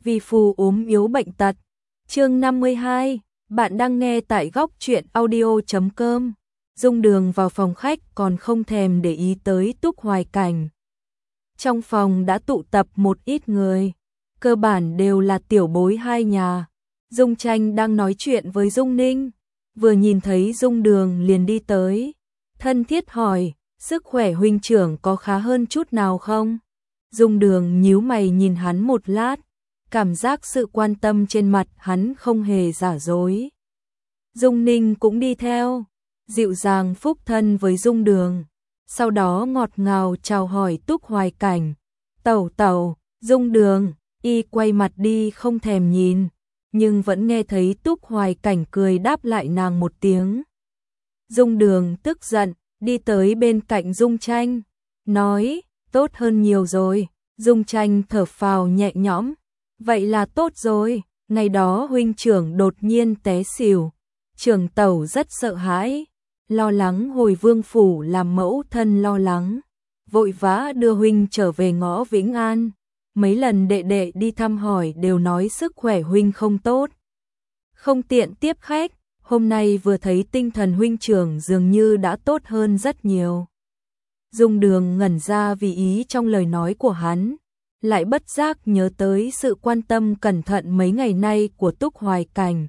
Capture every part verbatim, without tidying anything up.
vì phù ốm yếu bệnh tật. Chương năm mươi hai, bạn đang nghe tại góc truyện audio chấm com. Dung Đường vào phòng khách còn không thèm để ý tới Túc Hoài Cảnh. Trong phòng đã tụ tập một ít người, cơ bản đều là tiểu bối hai nhà. Dung Tranh đang nói chuyện với Dung Ninh, vừa nhìn thấy Dung Đường liền đi tới, thân thiết hỏi, sức khỏe huynh trưởng có khá hơn chút nào không? Dung Đường nhíu mày nhìn hắn một lát, cảm giác sự quan tâm trên mặt hắn không hề giả dối. Dung Ninh cũng đi theo, dịu dàng phúc thân với Dung Đường, sau đó ngọt ngào chào hỏi Túc Hoài Cảnh. Tẩu tẩu, Dung Đường, y quay mặt đi không thèm nhìn, nhưng vẫn nghe thấy Túc Hoài Cảnh cười đáp lại nàng một tiếng. Dung Đường tức giận, đi tới bên cạnh Dung Tranh, nói, tốt hơn nhiều rồi. Dung Tranh thở phào nhẹ nhõm, vậy là tốt rồi, ngày đó huynh trưởng đột nhiên té xỉu, trưởng tẩu rất sợ hãi, lo lắng hồi vương phủ làm mẫu thân lo lắng, vội vã đưa huynh trở về ngõ Vĩnh An. Mấy lần đệ đệ đi thăm hỏi đều nói sức khỏe huynh không tốt, không tiện tiếp khách, hôm nay vừa thấy tinh thần huynh trưởng dường như đã tốt hơn rất nhiều. Dung Đường ngẩn ra vì ý trong lời nói của hắn, lại bất giác nhớ tới sự quan tâm cẩn thận mấy ngày nay của Túc Hoài Cảnh.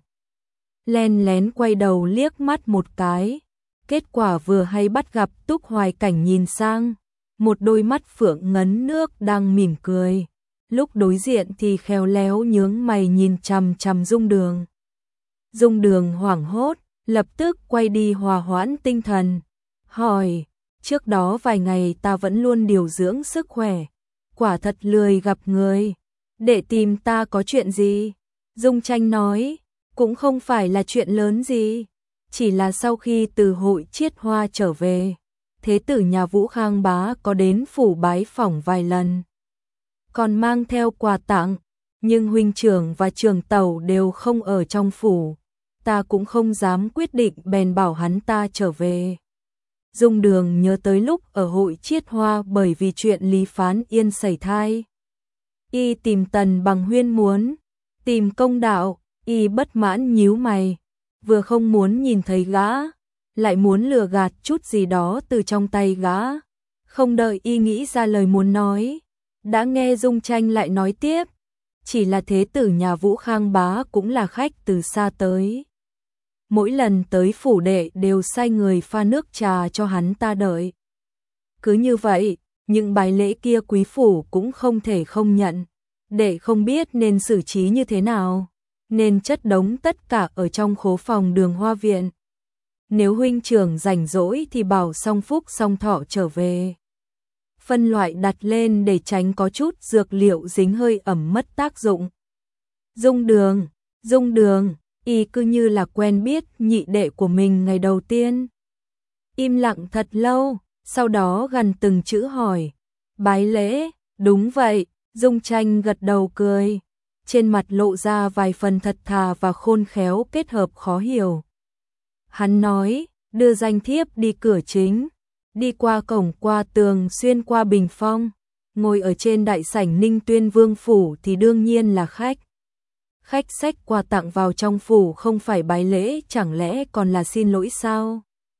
Len lén quay đầu liếc mắt một cái, kết quả vừa hay bắt gặp Túc Hoài Cảnh nhìn sang, một đôi mắt phượng ngấn nước đang mỉm cười, lúc đối diện thì khéo léo nhướng mày nhìn chằm chằm Dung Đường. Dung Đường hoảng hốt, lập tức quay đi hòa hoãn tinh thần, hỏi, trước đó vài ngày ta vẫn luôn điều dưỡng sức khỏe, quả thật lười gặp người, để tìm ta có chuyện gì? Dung Tranh nói, cũng không phải là chuyện lớn gì, chỉ là sau khi từ hội Chiết Hoa trở về, thế tử nhà Vũ Khang bá có đến phủ bái phỏng vài lần, còn mang theo quà tặng, nhưng huynh trưởng và trưởng tẩu đều không ở trong phủ, ta cũng không dám quyết định bèn bảo hắn ta trở về. Dung Đường nhớ tới lúc ở hội Chiết Hoa bởi vì chuyện Lý Phán Yên sảy thai, y tìm Tần Bằng Huyên muốn tìm công đạo, y bất mãn nhíu mày, vừa không muốn nhìn thấy gã, lại muốn lừa gạt chút gì đó từ trong tay gã. Không đợi y nghĩ ra lời muốn nói, đã nghe Dung Tranh lại nói tiếp, chỉ là thế tử nhà Vũ Khang bá cũng là khách từ xa tới, mỗi lần tới phủ đệ đều sai người pha nước trà cho hắn ta đợi. Cứ như vậy, những bài lễ kia quý phủ cũng không thể không nhận, đệ không biết nên xử trí như thế nào, nên chất đống tất cả ở trong khố phòng Đường Hoa viện. Nếu huynh trưởng rảnh rỗi thì bảo Song Phúc Song Thọ trở về, phân loại đặt lên để tránh có chút dược liệu dính hơi ẩm mất tác dụng. Dung Đường, Dung Đường, y cứ như là quen biết nhị đệ của mình ngày đầu tiên. Im lặng thật lâu, sau đó gần từng chữ hỏi, bái lễ, đúng vậy. Dung Tranh gật đầu cười, trên mặt lộ ra vài phần thật thà và khôn khéo kết hợp khó hiểu. Hắn nói, đưa danh thiếp đi cửa chính, đi qua cổng qua tường xuyên qua bình phong, ngồi ở trên đại sảnh Ninh Tuyên Vương phủ thì đương nhiên là khách. Khách xách quà tặng vào trong phủ không phải bái lễ chẳng lẽ còn là xin lỗi sao?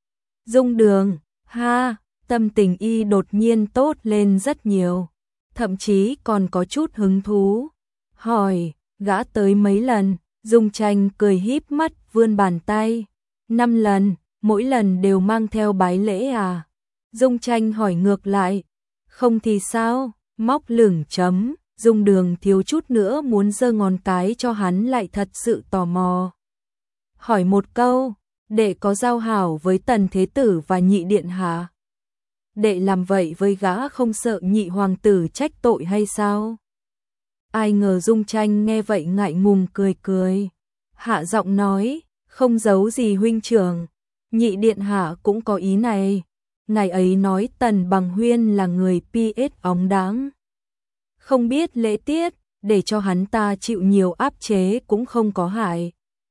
Dung Đường, ha, tâm tình y đột nhiên tốt lên rất nhiều, thậm chí còn có chút hứng thú. Hỏi, gã tới mấy lần? Dung Tranh cười híp mắt vươn bàn tay. Năm lần, mỗi lần đều mang theo bái lễ à? Dung Tranh hỏi ngược lại. Không thì sao? Móc lửng chấm. Dung Đường thiếu chút nữa muốn giơ ngón cái cho hắn lại thật sự tò mò. Hỏi một câu, đệ có giao hảo với Tần Thế Tử và nhị điện hạ? Đệ làm vậy với gã không sợ nhị hoàng tử trách tội hay sao? Ai ngờ Dung Tranh nghe vậy ngại ngùng cười cười, hạ giọng nói, không giấu gì huynh trưởng, nhị điện hạ cũng có ý này, ngài ấy nói Tần Bằng Huyên là người pi ết óng đáng, không biết lễ tiết, để cho hắn ta chịu nhiều áp chế cũng không có hại.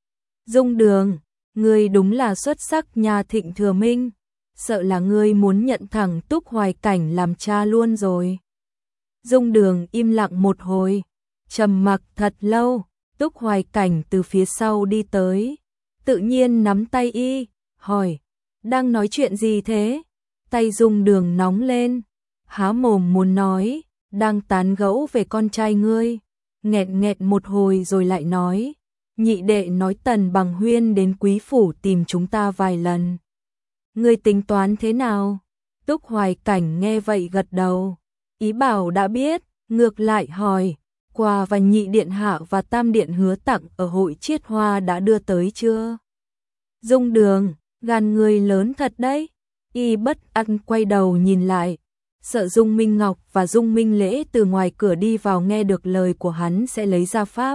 Dung Đường, ngươi đúng là xuất sắc nhà Thịnh Thừa Minh, sợ là ngươi muốn nhận thẳng Túc Hoài Cảnh làm cha luôn rồi. Dung Đường im lặng một hồi, Trầm mặc thật lâu, Túc Hoài Cảnh từ phía sau đi tới, tự nhiên nắm tay y, hỏi, đang nói chuyện gì thế? Tay Dung Đường nóng lên, há mồm muốn nói, đang tán gẫu về con trai ngươi, nghẹn nghẹn một hồi rồi lại nói, nhị đệ nói Tần Bằng Huyên đến Quý phủ tìm chúng ta vài lần. Ngươi tính toán thế nào? Túc Hoài Cảnh nghe vậy gật đầu, ý bảo đã biết, ngược lại hỏi, quà và nhị điện hạ và tam điện hứa tặng ở hội Chiết Hoa đã đưa tới chưa? Dung Đường, gan người lớn thật đấy. Y bất an quay đầu nhìn lại, sợ Dung Minh Ngọc và Dung Minh Lễ từ ngoài cửa đi vào nghe được lời của hắn sẽ lấy ra pháp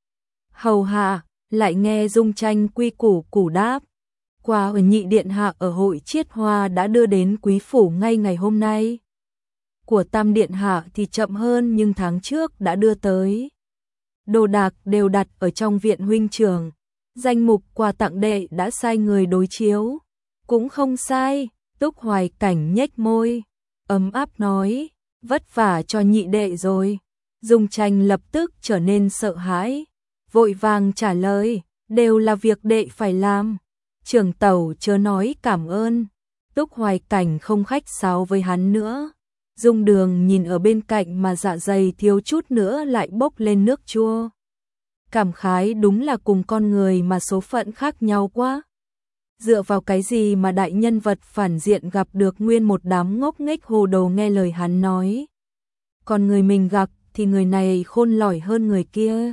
hầu hạ, lại nghe Dung Tranh quy củ củ đáp, quà ở nhị điện hạ ở hội Chiết Hoa đã đưa đến Quý phủ ngay ngày hôm nay. Của tam điện hạ thì chậm hơn nhưng tháng trước đã đưa tới. Đồ đạc đều đặt ở trong viện huynh trưởng, danh mục quà tặng đệ đã sai người đối chiếu, cũng không sai. Túc Hoài Cảnh nhếch môi, ấm áp nói, vất vả cho nhị đệ rồi. Dung Tranh lập tức trở nên sợ hãi, vội vàng trả lời, đều là việc đệ phải làm. Trưởng tẩu chớ nói cảm ơn. Túc Hoài Cảnh không khách sáo với hắn nữa. Dung Đường nhìn ở bên cạnh mà dạ dày thiếu chút nữa lại bốc lên nước chua. Cảm khái đúng là cùng con người mà số phận khác nhau quá. Dựa vào cái gì mà đại nhân vật phản diện gặp được nguyên một đám ngốc nghếch hồ đồ nghe lời hắn nói. Còn người mình gặp thì người này khôn lỏi hơn người kia.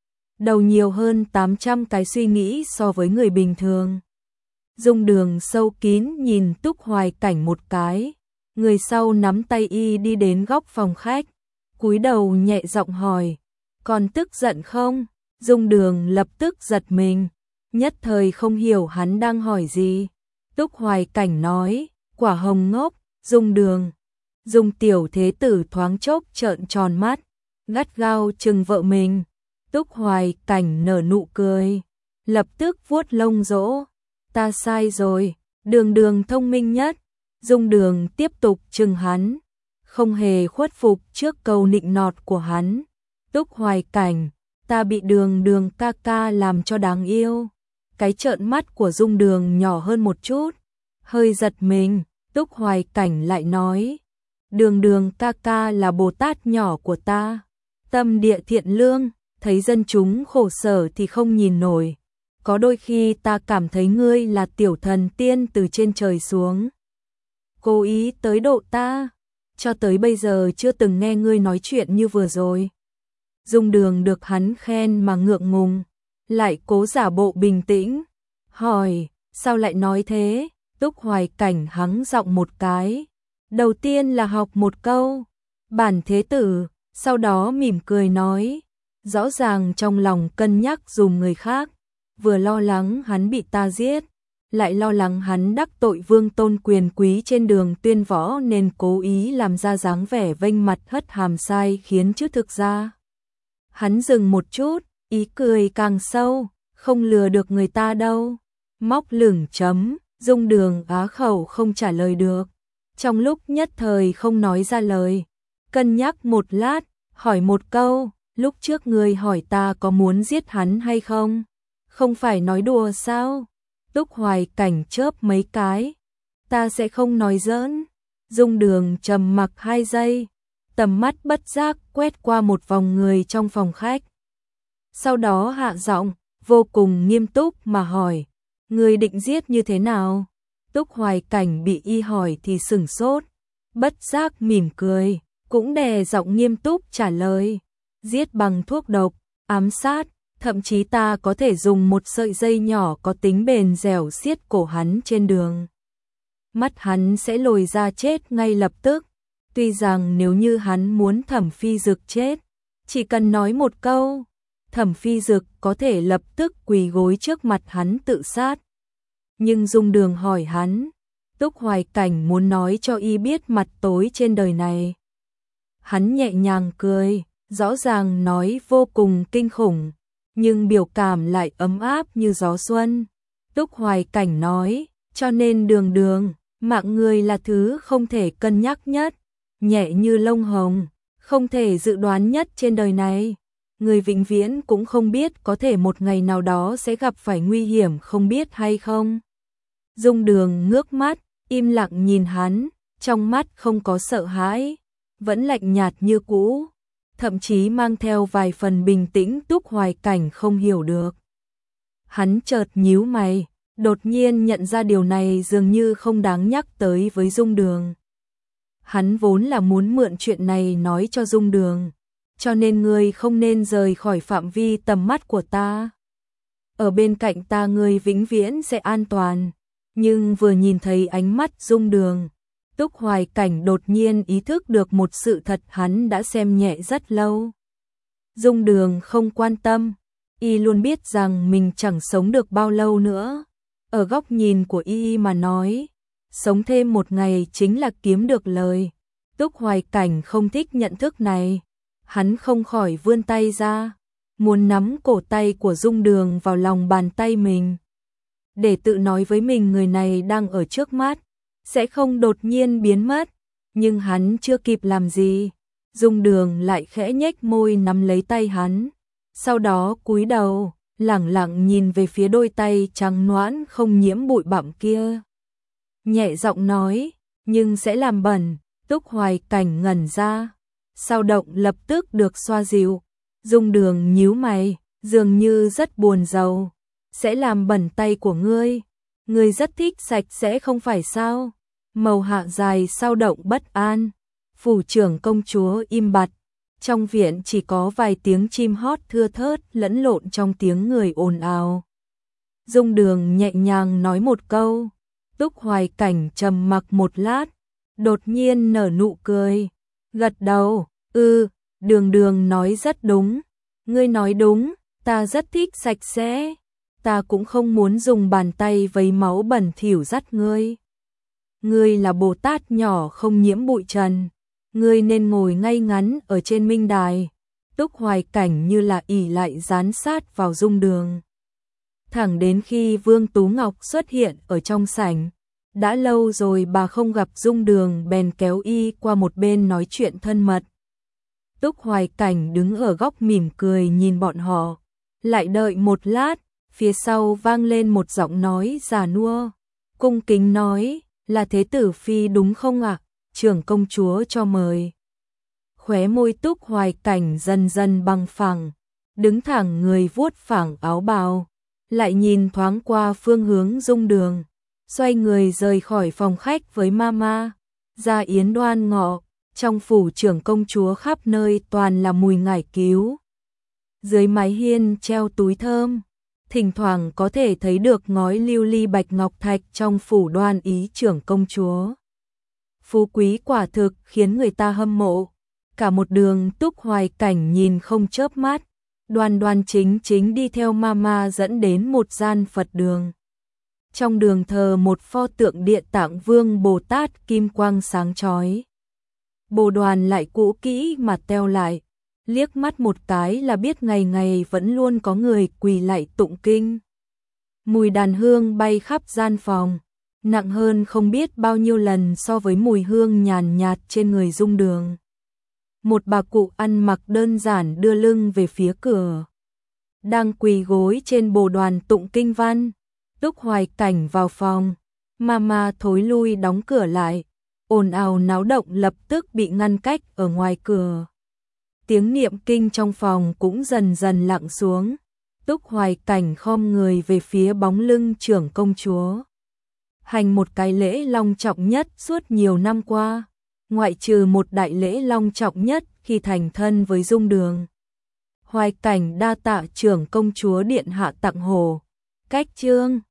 Đầu nhiều hơn tám trăm cái suy nghĩ so với người bình thường. Dung Đường sâu kín nhìn Túc Hoài Cảnh một cái. Người sau nắm tay y đi đến góc phòng khách. Cúi đầu nhẹ giọng hỏi. Còn tức giận không? Dung Đường lập tức giật mình. Nhất thời không hiểu hắn đang hỏi gì. Túc Hoài Cảnh nói, quả hồng ngốc. Dung Đường. Dung tiểu thế tử thoáng chốc trợn tròn mắt, gắt gao chừng vợ mình. Túc Hoài Cảnh nở nụ cười, lập tức vuốt lông dỗ. Ta sai rồi, Đường Đường thông minh nhất. Dung Đường tiếp tục chừng hắn, không hề khuất phục trước câu nịnh nọt của hắn. Túc Hoài Cảnh, ta bị Đường Đường ca ca làm cho đáng yêu. Cái trợn mắt của Dung Đường nhỏ hơn một chút, hơi giật mình. Túc Hoài Cảnh lại nói, Đường Đường ca ca là Bồ Tát nhỏ của ta, tâm địa thiện lương, thấy dân chúng khổ sở thì không nhìn nổi. Có đôi khi ta cảm thấy ngươi là tiểu thần tiên từ trên trời xuống, cố ý tới độ ta, cho tới bây giờ chưa từng nghe ngươi nói chuyện như vừa rồi. Dung Đường được hắn khen mà ngượng ngùng, lại cố giả bộ bình tĩnh, hỏi, sao lại nói thế? Túc Hoài Cảnh hắng giọng một cái, đầu tiên là học một câu, bản thế tử, sau đó mỉm cười nói, rõ ràng trong lòng cân nhắc dùm người khác, vừa lo lắng hắn bị ta giết, lại lo lắng hắn đắc tội vương tôn quyền quý trên đường tuyên võ nên cố ý làm ra dáng vẻ vênh mặt hất hàm sai khiến chứ thực ra. Hắn dừng một chút, ý cười càng sâu, không lừa được người ta đâu. Móc lửng chấm, Dung Đường á khẩu không trả lời được. Trong lúc nhất thời không nói ra lời, cân nhắc một lát, hỏi một câu, lúc trước ngươi hỏi ta có muốn giết hắn hay không? Không phải nói đùa sao? Túc Hoài Cảnh chớp mấy cái, ta sẽ không nói giỡn. Dung Đường trầm mặc hai giây, tầm mắt bất giác quét qua một vòng người trong phòng khách. Sau đó hạ giọng, vô cùng nghiêm túc mà hỏi, ngươi định giết như thế nào? Túc Hoài Cảnh bị y hỏi thì sửng sốt, bất giác mỉm cười, cũng đè giọng nghiêm túc trả lời, giết bằng thuốc độc, ám sát, thậm chí ta có thể dùng một sợi dây nhỏ có tính bền dẻo siết cổ hắn trên đường. Mắt hắn sẽ lồi ra chết ngay lập tức. Tuy rằng nếu như hắn muốn Thẩm Phi Dực chết, chỉ cần nói một câu, Thẩm Phi Dực có thể lập tức quỳ gối trước mặt hắn tự sát. Nhưng Dung Đường hỏi hắn, Túc Hoài Cảnh muốn nói cho y biết mặt tối trên đời này. Hắn nhẹ nhàng cười, rõ ràng nói vô cùng kinh khủng, nhưng biểu cảm lại ấm áp như gió xuân. Túc Hoài Cảnh nói, cho nên Đường Đường, mạng người là thứ không thể cân nhắc nhất, nhẹ như lông hồng, không thể dự đoán nhất trên đời này. người vĩnh viễn cũng không biết có thể một ngày nào đó sẽ gặp phải nguy hiểm không biết hay không. Dung Đường ngước mắt, im lặng nhìn hắn, trong mắt không có sợ hãi, vẫn lạnh nhạt như cũ, thậm chí mang theo vài phần bình tĩnh. Túc Hoài Cảnh không hiểu được. Hắn chợt nhíu mày, đột nhiên nhận ra điều này dường như không đáng nhắc tới với Dung Đường. Hắn vốn là muốn mượn chuyện này nói cho Dung Đường, cho nên ngươi không nên rời khỏi phạm vi tầm mắt của ta. Ở bên cạnh ta ngươi vĩnh viễn sẽ an toàn. Nhưng vừa nhìn thấy ánh mắt Dung Đường, Túc Hoài Cảnh đột nhiên ý thức được một sự thật hắn đã xem nhẹ rất lâu. Dung Đường không quan tâm, y luôn biết rằng mình chẳng sống được bao lâu nữa. Ở góc nhìn của y mà nói, sống thêm một ngày chính là kiếm được lời. Túc Hoài Cảnh không thích nhận thức này, hắn không khỏi vươn tay ra, muốn nắm cổ tay của Dung Đường vào lòng bàn tay mình, để tự nói với mình người này đang ở trước mắt, sẽ không đột nhiên biến mất. Nhưng hắn chưa kịp làm gì, Dung Đường lại khẽ nhếch môi nắm lấy tay hắn, sau đó cúi đầu, lẳng lặng nhìn về phía đôi tay trắng nõn không nhiễm bụi bặm kia. Nhẹ giọng nói, nhưng sẽ làm bẩn. Túc Hoài Cảnh ngẩn ra, sao động lập tức được xoa dịu. Dung Đường nhíu mày, dường như rất buồn rầu. Sẽ làm bẩn tay của ngươi, ngươi rất thích sạch sẽ không phải sao? Màu hạ dài sao động bất an. Phủ trưởng công chúa im bặt, trong viện chỉ có vài tiếng chim hót thưa thớt lẫn lộn trong tiếng người ồn ào. Dung Đường nhẹ nhàng nói một câu, Túc Hoài Cảnh trầm mặc một lát, đột nhiên nở nụ cười, gật đầu, "Ừ, Đường Đường nói rất đúng, ngươi nói đúng, ta rất thích sạch sẽ, ta cũng không muốn dùng bàn tay vấy máu bẩn thỉu dắt ngươi. Ngươi là Bồ Tát nhỏ không nhiễm bụi trần, ngươi nên ngồi ngay ngắn ở trên minh đài." Túc Hoài Cảnh như là ỷ lại dán sát vào Dung Đường. Thẳng đến khi Vương Tú Ngọc xuất hiện ở trong sảnh, đã lâu rồi bà không gặp Dung Đường bèn kéo y qua một bên nói chuyện thân mật. Túc Hoài Cảnh đứng ở góc mỉm cười nhìn bọn họ, lại đợi một lát, phía sau vang lên một giọng nói già nua, cung kính nói, "Là Thế tử phi đúng không ạ? Trưởng công chúa cho mời." Khóe môi Túc Hoài Cảnh dần dần bằng phẳng, đứng thẳng người vuốt phẳng áo bào, lại nhìn thoáng qua phương hướng Dung Đường, xoay người rời khỏi phòng khách với mama, ra yến đoan ngọ. Trong phủ trưởng công chúa khắp nơi toàn là mùi ngải cứu. Dưới mái hiên treo túi thơm, thỉnh thoảng có thể thấy được ngói lưu ly bạch ngọc thạch trong phủ Đoan ý trưởng công chúa. Phú quý quả thực khiến người ta hâm mộ. Cả một đường Túc Hoài Cảnh nhìn không chớp mắt, đoan đoan chính chính đi theo mama dẫn đến một gian Phật đường. Trong đường thờ một pho tượng Địa Tạng Vương Bồ Tát kim quang sáng chói. Bồ Đoàn lại cũ kỹ mà teo lại, liếc mắt một cái là biết ngày ngày vẫn luôn có người quỳ lại tụng kinh. Mùi đàn hương bay khắp gian phòng, nặng hơn không biết bao nhiêu lần so với mùi hương nhàn nhạt trên người Dung Đường. Một bà cụ ăn mặc đơn giản đưa lưng về phía cửa, đang quỳ gối trên bồ đoàn tụng kinh văn. Túc Hoài Cảnh vào phòng, mama thối lui đóng cửa lại, ồn ào náo động lập tức bị ngăn cách ở ngoài cửa. Tiếng niệm kinh trong phòng cũng dần dần lặng xuống. Túc Hoài Cảnh khom người về phía bóng lưng trưởng công chúa, hành một cái lễ long trọng nhất suốt nhiều năm qua, ngoại trừ một đại lễ long trọng nhất khi thành thân với Dung Đường. Hoài Cảnh đa tạ trưởng công chúa điện hạ tặng hồ. Cách chương